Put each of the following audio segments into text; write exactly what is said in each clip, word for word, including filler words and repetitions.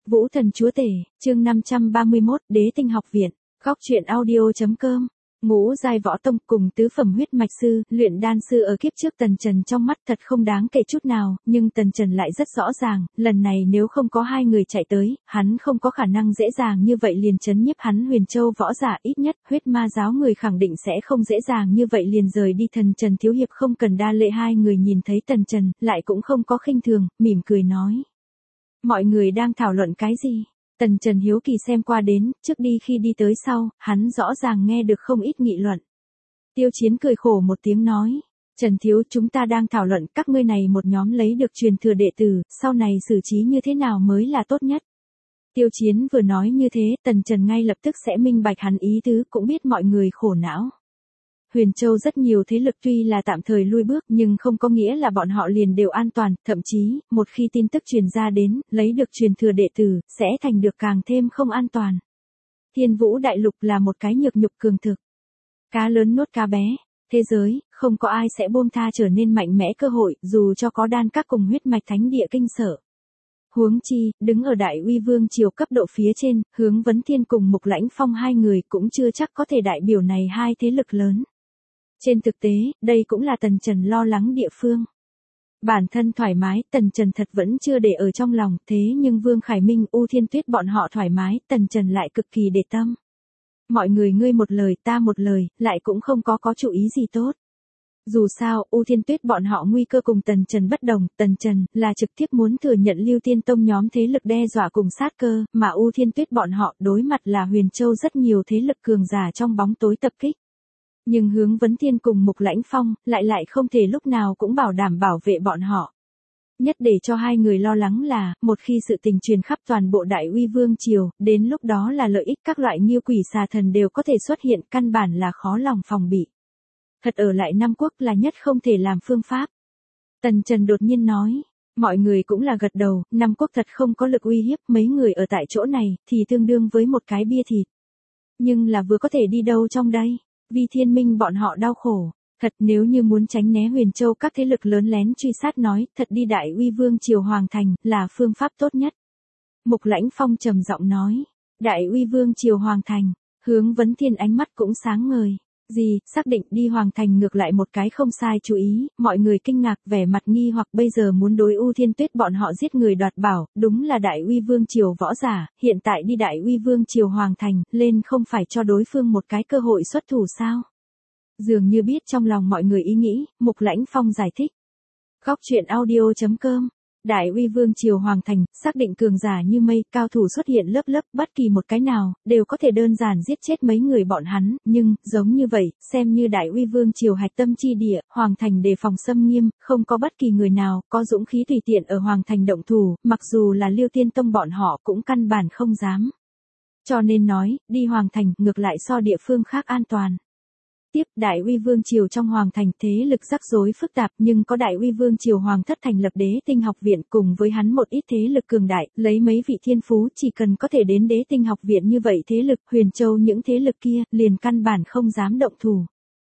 Vũ Thần Chúa Tể, chương năm trăm ba mươi mốt, Đế Tinh Học Viện, góc truyện audio.com. Ngũ giai võ tông cùng tứ phẩm huyết mạch sư, luyện đan sư ở kiếp trước Tần Trần trong mắt thật không đáng kể chút nào, nhưng Tần Trần lại rất rõ ràng, lần này nếu không có hai người chạy tới, hắn không có khả năng dễ dàng như vậy liền trấn nhiếp hắn Huyền Châu võ giả, ít nhất huyết ma giáo người khẳng định sẽ không dễ dàng như vậy liền rời đi. Thần Trần thiếu hiệp không cần đa lễ. Hai người nhìn thấy Tần Trần, lại cũng không có khinh thường, mỉm cười nói: mọi người đang thảo luận cái gì? Tần Trần hiếu kỳ xem qua đến, trước đi khi đi tới sau, hắn rõ ràng nghe được không ít nghị luận. Tiêu Chiến cười khổ một tiếng nói: Trần thiếu, chúng ta đang thảo luận các ngươi này một nhóm lấy được truyền thừa đệ tử, sau này xử trí như thế nào mới là tốt nhất. Tiêu Chiến vừa nói như thế, Tần Trần ngay lập tức sẽ minh bạch hắn ý tứ, cũng biết mọi người khổ não. Huyền Châu rất nhiều thế lực tuy là tạm thời lui bước nhưng không có nghĩa là bọn họ liền đều an toàn, thậm chí, một khi tin tức truyền ra đến, lấy được truyền thừa đệ tử, sẽ thành được càng thêm không an toàn. Thiên Vũ Đại Lục là một cái nhược nhục cường thực. Cá lớn nuốt cá bé, thế giới, không có ai sẽ buông tha trở nên mạnh mẽ cơ hội, dù cho có đan các cùng huyết mạch thánh địa kinh sở. Huống chi, đứng ở Đại Uy Vương triều cấp độ phía trên, Hướng Vấn Thiên cùng Mục Lãnh Phong hai người cũng chưa chắc có thể đại biểu này hai thế lực lớn. Trên thực tế, đây cũng là Tần Trần lo lắng địa phương. Bản thân thoải mái, Tần Trần thật vẫn chưa để ở trong lòng, thế nhưng Vương Khải Minh, U Thiên Tuyết bọn họ thoải mái, Tần Trần lại cực kỳ để tâm. Mọi người ngươi một lời ta một lời, lại cũng không có có chủ ý gì tốt. Dù sao, U Thiên Tuyết bọn họ nguy cơ cùng Tần Trần bất đồng, Tần Trần là trực tiếp muốn thừa nhận Lưu Tiên Tông nhóm thế lực đe dọa cùng sát cơ, mà U Thiên Tuyết bọn họ đối mặt là Huyền Châu rất nhiều thế lực cường giả trong bóng tối tập kích. Nhưng Hướng Vấn Thiên cùng Mục Lãnh Phong, lại lại không thể lúc nào cũng bảo đảm bảo vệ bọn họ. Nhất để cho hai người lo lắng là, một khi sự tình truyền khắp toàn bộ Đại Uy Vương triều, đến lúc đó là lợi ích các loại nghiêu quỷ xà thần đều có thể xuất hiện, căn bản là khó lòng phòng bị. Thật ở lại Nam Quốc là nhất không thể làm phương pháp. Tần Trần đột nhiên nói, mọi người cũng là gật đầu, Nam Quốc thật không có lực uy hiếp, mấy người ở tại chỗ này, thì tương đương với một cái bia thịt. Nhưng là vừa có thể đi đâu trong đây? Vi Thiên Minh bọn họ đau khổ, thật nếu như muốn tránh né Huyền Châu các thế lực lớn lén truy sát nói, thật đi Đại Uy Vương triều Hoàng Thành, là phương pháp tốt nhất. Mục Lãnh Phong trầm giọng nói, Đại Uy Vương triều Hoàng Thành, Hướng Vấn Thiên ánh mắt cũng sáng ngời. Gì, xác định đi Hoàng Thành ngược lại một cái không sai chú ý, mọi người kinh ngạc vẻ mặt nghi hoặc bây giờ muốn đối U Thiên Tuyết bọn họ giết người đoạt bảo, đúng là Đại Uy Vương triều võ giả, hiện tại đi Đại Uy Vương triều Hoàng Thành, lên không phải cho đối phương một cái cơ hội xuất thủ sao? Dường như biết trong lòng mọi người ý nghĩ, Mục Lãnh Phong giải thích. Góc truyện audio.com. Đại Uy Vương triều Hoàng Thành, xác định cường giả như mây, cao thủ xuất hiện lớp lớp, bất kỳ một cái nào, đều có thể đơn giản giết chết mấy người bọn hắn, nhưng, giống như vậy, xem như Đại Uy Vương triều hạch tâm chi địa, Hoàng Thành đề phòng xâm nghiêm, không có bất kỳ người nào, có dũng khí tùy tiện ở Hoàng Thành động thủ, mặc dù là Liêu Tiên Tông bọn họ cũng căn bản không dám. Cho nên nói, đi Hoàng Thành, ngược lại so địa phương khác an toàn. Tiếp, Đại Uy Vương triều trong Hoàng Thành thế lực rắc rối phức tạp nhưng có Đại Uy Vương triều Hoàng thất thành lập Đế Tinh Học Viện cùng với hắn một ít thế lực cường đại, lấy mấy vị thiên phú chỉ cần có thể đến Đế Tinh Học Viện như vậy thế lực, Huyền Châu những thế lực kia, liền căn bản không dám động thủ.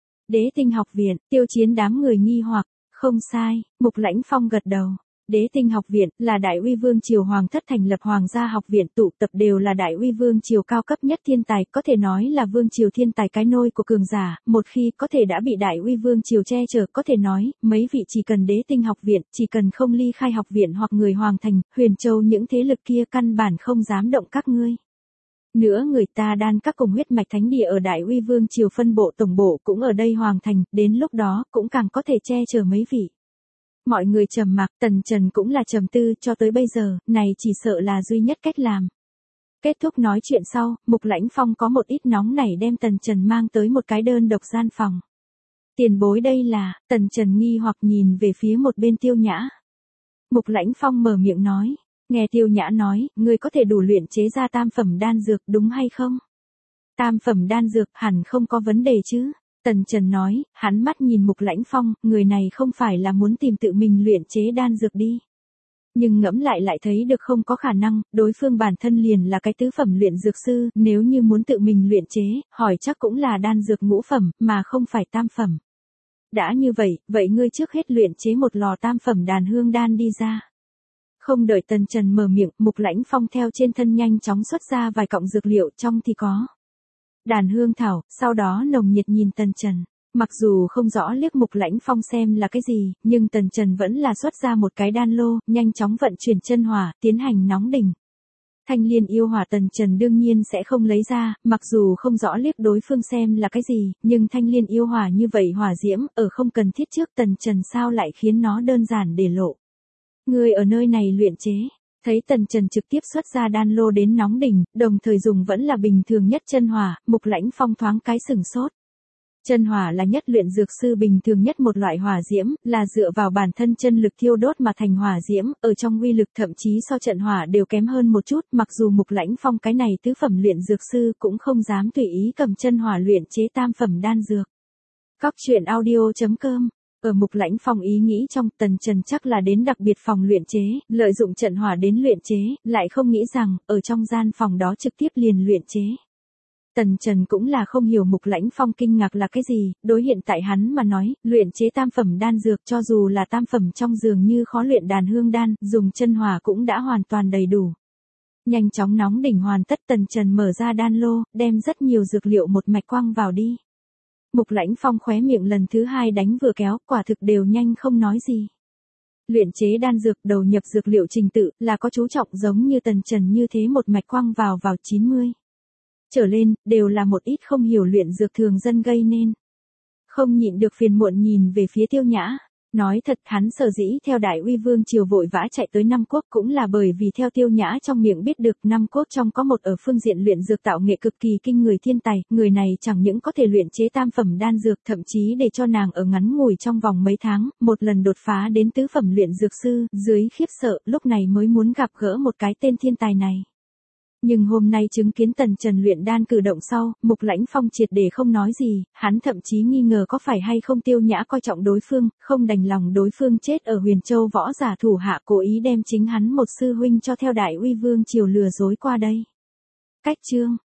Đế Tinh Học Viện, Tiêu Chiến đám người nghi hoặc, không sai, Mục Lãnh Phong gật đầu. Đế Tinh Học Viện là Đại Uy Vương triều Hoàng thất thành lập Hoàng gia học viện, tụ tập đều là Đại Uy Vương triều cao cấp nhất thiên tài, có thể nói là Vương triều thiên tài cái nôi của cường giả, một khi có thể đã bị Đại Uy Vương triều che chở, có thể nói, mấy vị chỉ cần Đế Tinh Học Viện, chỉ cần không ly khai học viện hoặc người Hoàng Thành, Huyền Châu những thế lực kia căn bản không dám động các ngươi. Nữa người ta đan các cùng huyết mạch thánh địa ở Đại Uy Vương triều phân bộ tổng bộ cũng ở đây Hoàng Thành, đến lúc đó cũng càng có thể che chở mấy vị. Mọi người trầm mặc, Tần Trần cũng là trầm tư, cho tới bây giờ, này chỉ sợ là duy nhất cách làm. Kết thúc nói chuyện sau, Mục Lãnh Phong có một ít nóng nảy đem Tần Trần mang tới một cái đơn độc gian phòng. Tiền bối đây là, Tần Trần nghi hoặc nhìn về phía một bên Tiêu Nhã. Mục Lãnh Phong mở miệng nói, nghe Tiêu Nhã nói, ngươi có thể đủ luyện chế ra tam phẩm đan dược đúng hay không? Tam phẩm đan dược hẳn không có vấn đề chứ? Tần Trần nói, hắn mắt nhìn Mục Lãnh Phong, người này không phải là muốn tìm tự mình luyện chế đan dược đi. Nhưng ngẫm lại lại thấy được không có khả năng, đối phương bản thân liền là cái tứ phẩm luyện dược sư, nếu như muốn tự mình luyện chế, hỏi chắc cũng là đan dược ngũ phẩm, mà không phải tam phẩm. Đã như vậy, vậy ngươi trước hết luyện chế một lò tam phẩm đàn hương đan đi ra. Không đợi Tần Trần mở miệng, Mục Lãnh Phong theo trên thân nhanh chóng xuất ra vài cọng dược liệu, trong thì có đàn hương thảo, sau đó nồng nhiệt nhìn Tần Trần. Mặc dù không rõ liếc Mục Lãnh Phong xem là cái gì, nhưng Tần Trần vẫn là xuất ra một cái đan lô, nhanh chóng vận chuyển chân hỏa, tiến hành nóng đỉnh. Thanh liên yêu hỏa Tần Trần đương nhiên sẽ không lấy ra, mặc dù không rõ liếc đối phương xem là cái gì, nhưng thanh liên yêu hỏa như vậy hỏa diễm, ở không cần thiết trước Tần Trần sao lại khiến nó đơn giản để lộ. Người ở nơi này luyện chế, thấy Tần Trần trực tiếp xuất ra đan lô đến nóng đỉnh, đồng thời dùng vẫn là bình thường nhất chân hỏa, Mục Lãnh Phong thoáng cái sửng sốt. Chân hỏa là nhất luyện dược sư bình thường nhất một loại hỏa diễm, là dựa vào bản thân chân lực thiêu đốt mà thành hỏa diễm, ở trong uy lực thậm chí so trận hỏa đều kém hơn một chút, mặc dù Mục Lãnh Phong cái này tứ phẩm luyện dược sư cũng không dám tùy ý cầm chân hỏa luyện chế tam phẩm đan dược. Góc truyện audio chấm com. Ở Mục Lãnh Phong ý nghĩ trong, Tần Trần chắc là đến đặc biệt phòng luyện chế, lợi dụng trận hỏa đến luyện chế, lại không nghĩ rằng, ở trong gian phòng đó trực tiếp liền luyện chế. Tần Trần cũng là không hiểu Mục Lãnh Phong kinh ngạc là cái gì, đối hiện tại hắn mà nói, luyện chế tam phẩm đan dược cho dù là tam phẩm trong dường như khó luyện đàn hương đan, dùng chân hỏa cũng đã hoàn toàn đầy đủ. Nhanh chóng nóng đỉnh hoàn tất, Tần Trần mở ra đan lô, đem rất nhiều dược liệu một mạch quăng vào đi. Mục Lãnh Phong khóe miệng lần thứ hai đánh vừa kéo, quả thực đều nhanh không nói gì. Luyện chế đan dược đầu nhập dược liệu trình tự là có chú trọng giống như Tần Trần như thế một mạch quăng vào vào chín mươi. Trở lên, đều là một ít không hiểu luyện dược thường dân gây nên. Không nhịn được phiền muộn nhìn về phía Tiêu Nhã. Nói thật hắn sở dĩ theo Đại Uy Vương triều vội vã chạy tới Nam Quốc cũng là bởi vì theo Tiêu Nhã trong miệng biết được Nam Quốc trong có một ở phương diện luyện dược tạo nghệ cực kỳ kinh người thiên tài, người này chẳng những có thể luyện chế tam phẩm đan dược thậm chí để cho nàng ở ngắn ngủi trong vòng mấy tháng, một lần đột phá đến tứ phẩm luyện dược sư, dưới khiếp sợ, lúc này mới muốn gặp gỡ một cái tên thiên tài này. Nhưng hôm nay chứng kiến Tần Trần luyện đan cử động sau, Mục Lãnh Phong triệt để không nói gì, hắn thậm chí nghi ngờ có phải hay không Tiêu Nhã coi trọng đối phương, không đành lòng đối phương chết ở Huyền Châu võ giả thủ hạ cố ý đem chính hắn một sư huynh cho theo Đại Uy Vương triều lừa dối qua đây. Cách chương